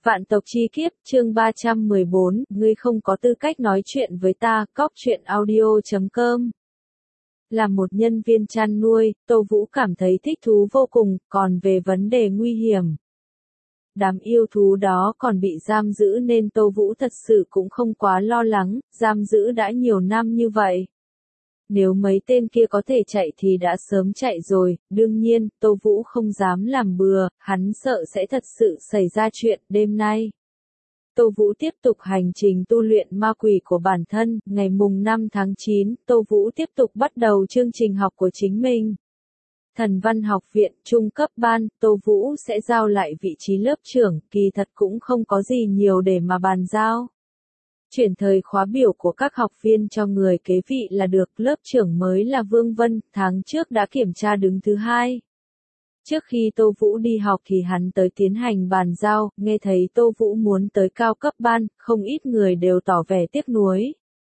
Vạn tộc chi kiếp, chương 314, ngươi không có tư cách nói chuyện với ta, cóc truyện audio.com. Là một nhân viên chăn nuôi, Tô Vũ cảm thấy thích thú vô cùng, còn về vấn đề nguy hiểm. Đám yêu thú đó còn bị giam giữ nên Tô Vũ thật sự cũng không quá lo lắng, giam giữ đã nhiều năm như vậy. Nếu mấy tên kia có thể chạy thì đã sớm chạy rồi, đương nhiên, Tô Vũ không dám làm bừa, hắn sợ sẽ thật sự xảy ra chuyện đêm nay. Tô Vũ tiếp tục hành trình tu luyện ma quỷ của bản thân, ngày mùng 5 tháng 9, Tô Vũ tiếp tục bắt đầu chương trình học của chính mình. Thần Văn Học viện, trung cấp ban, Tô Vũ sẽ giao lại vị trí lớp trưởng, kỳ thật cũng không có gì nhiều để mà bàn giao. Chuyển thời khóa biểu của các học viên cho người kế vị là được, lớp trưởng mới là Vương Vân, tháng trước đã kiểm tra đứng thứ 2. Trước khi Tô Vũ đi học thì hắn tới tiến hành bàn giao, nghe thấy Tô Vũ muốn tới cao cấp ban, không ít người đều tỏ vẻ tiếc nuối.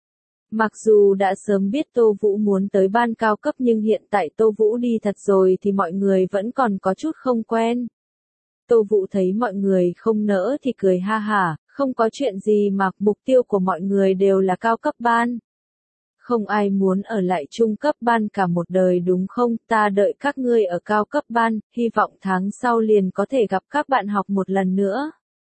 Mặc dù đã sớm biết Tô Vũ muốn tới ban cao cấp nhưng hiện tại Tô Vũ đi thật rồi thì mọi người vẫn còn có chút không quen. Tô Vũ thấy mọi người không nỡ thì cười ha hả, không có chuyện gì mà, mục tiêu của mọi người đều là cao cấp ban. Không ai muốn ở lại trung cấp ban cả một đời đúng không, ta đợi các ngươi ở cao cấp ban, hy vọng tháng sau liền có thể gặp các bạn học một lần nữa.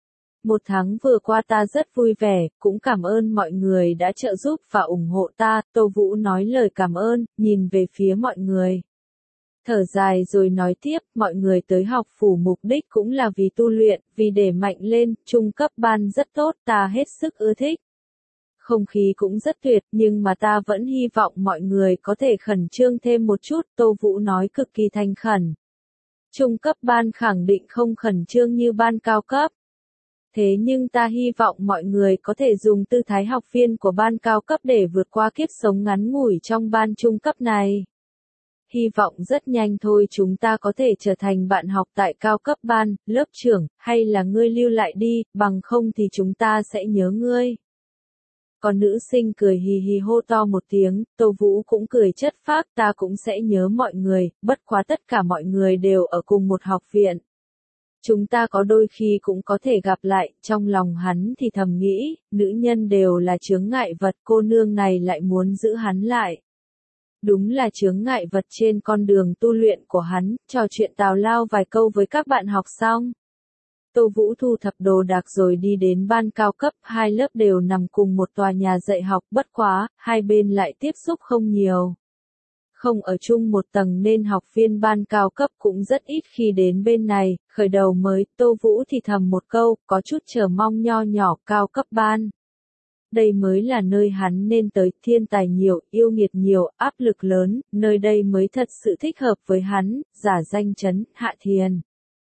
Một tháng vừa qua ta rất vui vẻ, cũng cảm ơn mọi người đã trợ giúp và ủng hộ ta, Tô Vũ nói lời cảm ơn, nhìn về phía mọi người. Thở dài rồi nói tiếp, mọi người tới học phủ mục đích cũng là vì tu luyện, vì để mạnh lên, trung cấp ban rất tốt, ta hết sức ưa thích. Không khí cũng rất tuyệt, nhưng mà ta vẫn hy vọng mọi người có thể khẩn trương thêm một chút, Tô Vũ nói cực kỳ thành khẩn. Trung cấp ban khẳng định không khẩn trương như ban cao cấp. Thế nhưng ta hy vọng mọi người có thể dùng tư thái học viên của ban cao cấp để vượt qua kiếp sống ngắn ngủi trong ban trung cấp này. Hy vọng rất nhanh thôi chúng ta có thể trở thành bạn học tại cao cấp ban, lớp trưởng, hay là ngươi lưu lại đi, bằng không thì chúng ta sẽ nhớ ngươi. Còn nữ sinh cười hì hì hô to một tiếng, Tô Vũ cũng cười chất phác, ta cũng sẽ nhớ mọi người, bất quá tất cả mọi người đều ở cùng một học viện. Chúng ta có đôi khi cũng có thể gặp lại, trong lòng hắn thì thầm nghĩ, nữ nhân đều là chướng ngại vật, cô nương này lại muốn giữ hắn lại. Đúng là chướng ngại vật trên con đường tu luyện của hắn, trò chuyện tào lao vài câu với các bạn học xong. Tô Vũ thu thập đồ đạc rồi đi đến ban cao cấp, hai lớp đều nằm cùng một tòa nhà dạy học, bất quá, hai bên lại tiếp xúc không nhiều. Không ở chung một tầng nên học viên ban cao cấp cũng rất ít khi đến bên này, khởi đầu mới, Tô Vũ thì thầm một câu, có chút chờ mong nho nhỏ, cao cấp ban. Đây mới là nơi hắn nên tới, thiên tài nhiều, yêu nghiệt nhiều, áp lực lớn, nơi đây mới thật sự thích hợp với hắn, giả danh Trấn Hạ Thiền.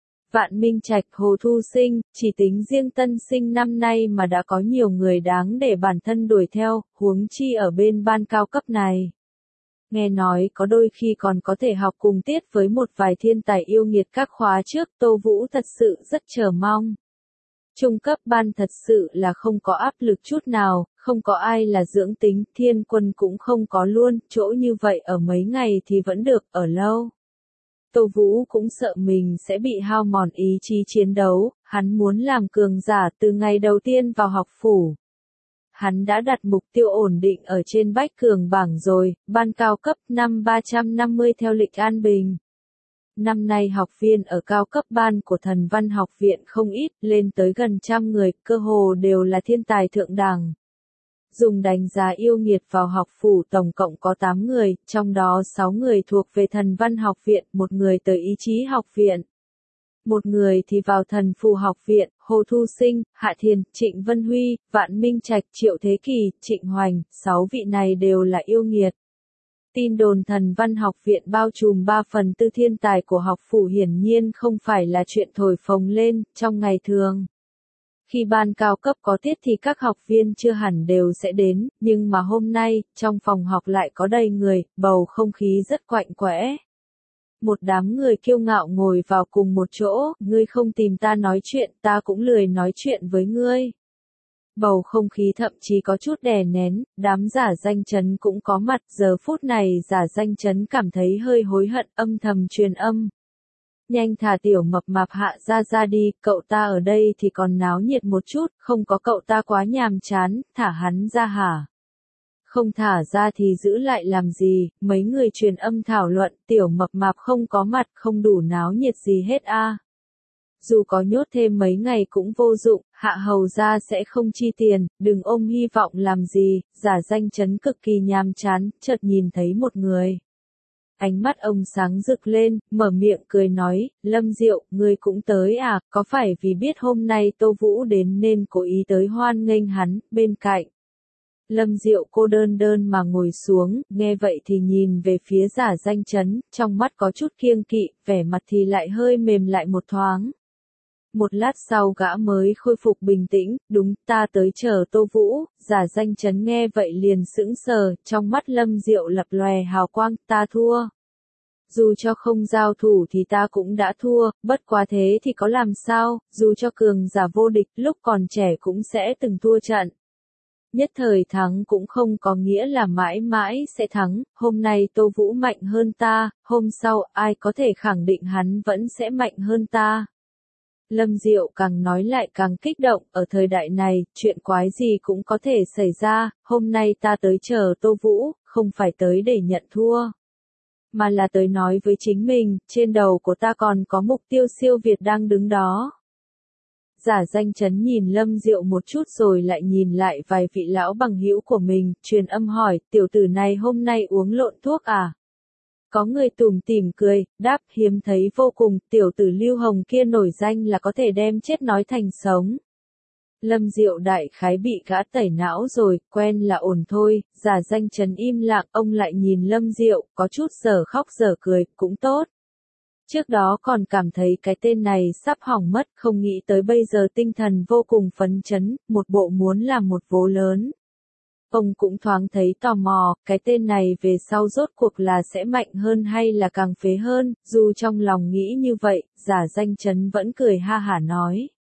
Vạn Minh Trạch, Hồ Thu Sinh, chỉ tính riêng tân sinh năm nay mà đã có nhiều người đáng để bản thân đuổi theo, huống chi ở bên ban cao cấp này. Nghe nói có đôi khi còn có thể học cùng tiết với một vài thiên tài yêu nghiệt các khóa trước, Tô Vũ thật sự rất chờ mong. Trung cấp ban thật sự là không có áp lực chút nào, không có ai là dưỡng tính, thiên quân cũng không có luôn, chỗ như vậy ở mấy ngày thì vẫn được, ở lâu. Tô Vũ cũng sợ mình sẽ bị hao mòn ý chí chiến đấu, hắn muốn làm cường giả từ ngày đầu tiên vào học phủ. Hắn đã đặt mục tiêu ổn định ở trên bách cường bảng rồi, ban cao cấp năm 350 theo lịch an bình. Năm nay học viên ở cao cấp ban của Thần Văn Học viện không ít, lên tới gần 100 người, cơ hồ đều là thiên tài thượng đẳng. Dùng đánh giá yêu nghiệt vào học phủ tổng cộng có 8 người, trong đó 6 người thuộc về Thần Văn Học viện, một người tới Ý Chí Học viện. Một người thì vào Thần Phù Học viện, Hồ Thu Sinh, Hạ Thiền, Trịnh Vân Huy, Vạn Minh Trạch, Triệu Thế Kỳ, Trịnh Hoành, 6 vị này đều là yêu nghiệt. Tin đồn Thần Văn Học viện bao trùm 3/4 thiên tài của học phủ hiển nhiên không phải là chuyện thổi phồng lên, trong ngày thường. Khi ban cao cấp có tiết thì các học viên chưa hẳn đều sẽ đến, nhưng mà hôm nay, trong phòng học lại có đầy người, bầu không khí rất quạnh quẽ. Một đám người kiêu ngạo ngồi vào cùng một chỗ, ngươi không tìm ta nói chuyện, ta cũng lười nói chuyện với ngươi. Bầu không khí thậm chí có chút đè nén, đám giả danh Trấn cũng có mặt, giờ phút này giả danh Trấn cảm thấy hơi hối hận, âm thầm truyền âm. Nhanh thả tiểu mập mạp Hạ ra đi, cậu ta ở đây thì còn náo nhiệt một chút, không có cậu ta quá nhàm chán, thả hắn ra hả? Không thả ra thì giữ lại làm gì, mấy người truyền âm thảo luận, tiểu mập mạp không có mặt, không đủ náo nhiệt gì hết a. Dù có nhốt thêm mấy ngày cũng vô dụng, Hạ hầu ra sẽ không chi tiền, đừng ôm hy vọng làm gì, giả danh Trấn cực kỳ nhàm chán, chợt nhìn thấy một người. Ánh mắt ông sáng rực lên, mở miệng cười nói, Lâm Diệu, ngươi cũng tới à, có phải vì biết hôm nay Tô Vũ đến nên cố ý tới hoan nghênh hắn, bên cạnh. Lâm Diệu cô đơn mà ngồi xuống, nghe vậy thì nhìn về phía giả danh Trấn, trong mắt có chút kiêng kỵ, vẻ mặt thì lại hơi mềm lại một thoáng. Một lát sau gã mới khôi phục bình tĩnh, đúng, ta tới chờ Tô Vũ, giả danh Trấn nghe vậy liền sững sờ, trong mắt Lâm Diệu lập lòe hào quang, ta thua. Dù cho không giao thủ thì ta cũng đã thua, bất quá thế thì có làm sao, dù cho cường giả vô địch lúc còn trẻ cũng sẽ từng thua trận. Nhất thời thắng cũng không có nghĩa là mãi mãi sẽ thắng, hôm nay Tô Vũ mạnh hơn ta, hôm sau ai có thể khẳng định hắn vẫn sẽ mạnh hơn ta. Lâm Diệu càng nói lại càng kích động, ở thời đại này, chuyện quái gì cũng có thể xảy ra, hôm nay ta tới chờ Tô Vũ, không phải tới để nhận thua. Mà là tới nói với chính mình, trên đầu của ta còn có mục tiêu siêu việt đang đứng đó. Giả danh Trấn nhìn Lâm Diệu một chút rồi lại nhìn lại vài vị lão bằng hữu của mình, truyền âm hỏi, tiểu tử này hôm nay uống lộn thuốc à? Có người tủm tỉm cười, đáp hiếm thấy vô cùng, tiểu tử Lưu Hồng kia nổi danh là có thể đem chết nói thành sống. Lâm Diệu đại khái bị gã tẩy não rồi, quen là ổn thôi, giả danh Trấn im lặng, ông lại nhìn Lâm Diệu, có chút giờ khóc giờ cười, cũng tốt. Trước đó còn cảm thấy cái tên này sắp hỏng mất, không nghĩ tới bây giờ tinh thần vô cùng phấn chấn, một bộ muốn làm một vố lớn. Ông cũng thoáng thấy tò mò, cái tên này về sau rốt cuộc là sẽ mạnh hơn hay là càng phế hơn, dù trong lòng nghĩ như vậy, giả danh Trấn vẫn cười ha hả nói.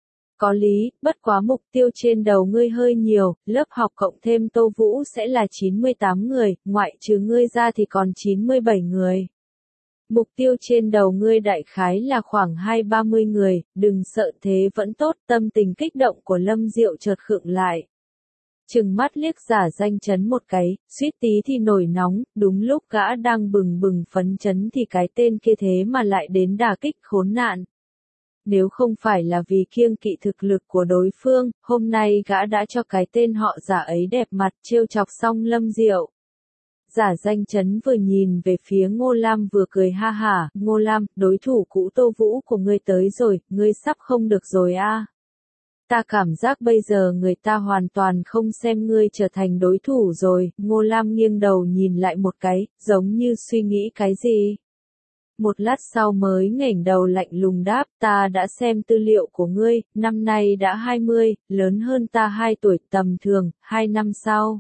Có lý, bất quá mục tiêu trên đầu ngươi hơi nhiều, lớp học cộng thêm Tô Vũ sẽ là 98 người, ngoại trừ ngươi ra thì còn 97 người. Mục tiêu trên đầu ngươi đại khái là khoảng 20-30 người, đừng sợ thế vẫn tốt, tâm tình kích động của Lâm Diệu chợt khựng lại. Trừng mắt liếc giả danh Trấn một cái, suýt tí thì nổi nóng, đúng lúc gã đang bừng bừng phấn chấn thì cái tên kia thế mà lại đến đả kích khốn nạn. Nếu không phải là vì kiêng kỵ thực lực của đối phương, hôm nay gã đã cho cái tên họ giả ấy đẹp mặt trêu chọc xong Lâm Diệu. Giả danh Trấn vừa nhìn về phía Ngô Lam vừa cười ha hả, Ngô Lam, đối thủ cũ Tô Vũ của ngươi tới rồi, ngươi sắp không được rồi a. Ta cảm giác bây giờ người ta hoàn toàn không xem ngươi trở thành đối thủ rồi, Ngô Lam nghiêng đầu nhìn lại một cái, giống như suy nghĩ cái gì. Một lát sau mới nghển đầu lạnh lùng đáp, ta đã xem tư liệu của ngươi, năm nay đã 20, lớn hơn ta 2 tuổi tầm thường, 2 năm sau.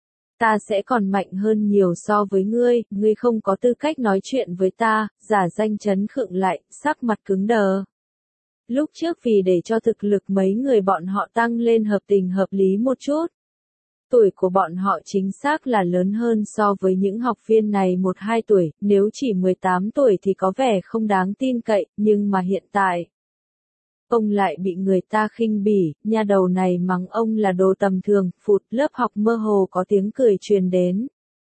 Ta sẽ còn mạnh hơn nhiều so với ngươi không có tư cách nói chuyện với ta, giả danh Trấn khựng lại, sắc mặt cứng đờ. Lúc trước vì để cho thực lực mấy người bọn họ tăng lên hợp tình hợp lý một chút. Tuổi của bọn họ chính xác là lớn hơn so với những học viên này 1-2 tuổi, nếu chỉ 18 tuổi thì có vẻ không đáng tin cậy, nhưng mà hiện tại. Ông lại bị người ta khinh bỉ, nha đầu này mắng ông là đồ tầm thường, phụt lớp học mơ hồ có tiếng cười truyền đến.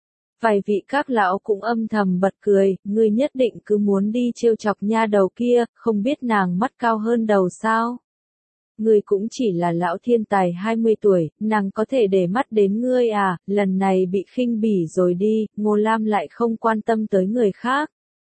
Vài vị các lão cũng âm thầm bật cười, ngươi nhất định cứ muốn đi trêu chọc nha đầu kia, không biết nàng mắt cao hơn đầu sao. Ngươi cũng chỉ là lão thiên tài 20 tuổi, nàng có thể để mắt đến ngươi à, lần này bị khinh bỉ rồi đi, Ngô Lam lại không quan tâm tới người khác.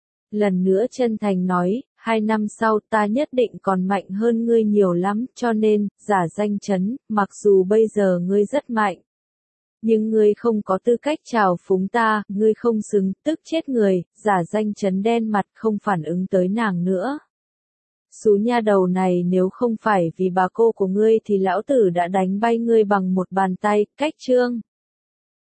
Lần nữa chân thành nói, 2 năm sau ta nhất định còn mạnh hơn ngươi nhiều lắm, cho nên, giả danh Trấn, mặc dù bây giờ ngươi rất mạnh. Nhưng ngươi không có tư cách chào phúng ta, ngươi không xứng, tức chết người, giả danh Trấn đen mặt không phản ứng tới nàng nữa. Xú nha đầu này nếu không phải vì bà cô của ngươi thì lão tử đã đánh bay ngươi bằng một bàn tay, cách chương.